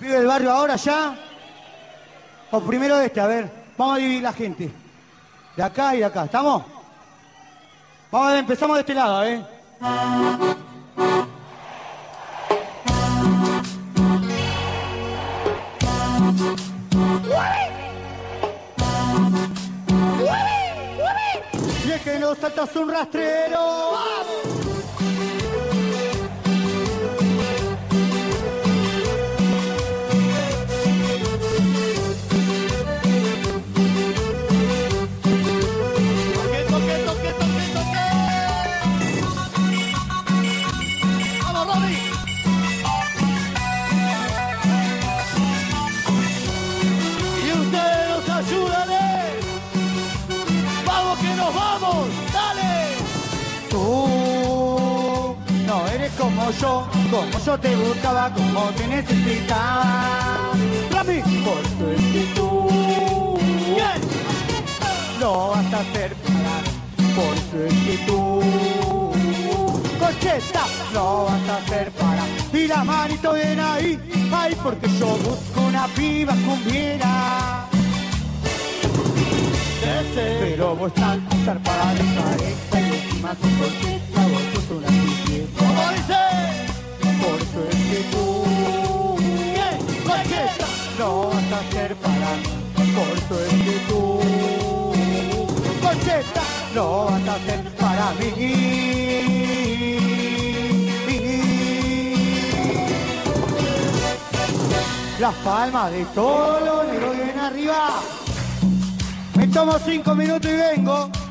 ¿Pibe del barrio ahora ya? O primero este, a ver. Vamos a dividir la gente. De acá y de acá. ¿Estamos? Vamos a ver, empezamos de este lado, ¿eh? Y es que no saltas un rastrero. Como yo te buscaba, como te necesitaba. ¡Rami! Por eso es que tú no vas a hacer parar. Por eso es que tú, Concheta, no vas a hacer parar. Y la manito bien ahí, ay, porque yo busco una piba cumbiera. Pero vos estás zarpada de pareja y encima con Concheta, vos sos una fiesta. ¿Cómo dice? Por eso es que tú, Concheta, no vas a hacer parar. Por eso es que tú, Concheta, no vas a hacer para mí. Las palmas de todos los negros bien arriba. Me tomo 5 minutos y vengo.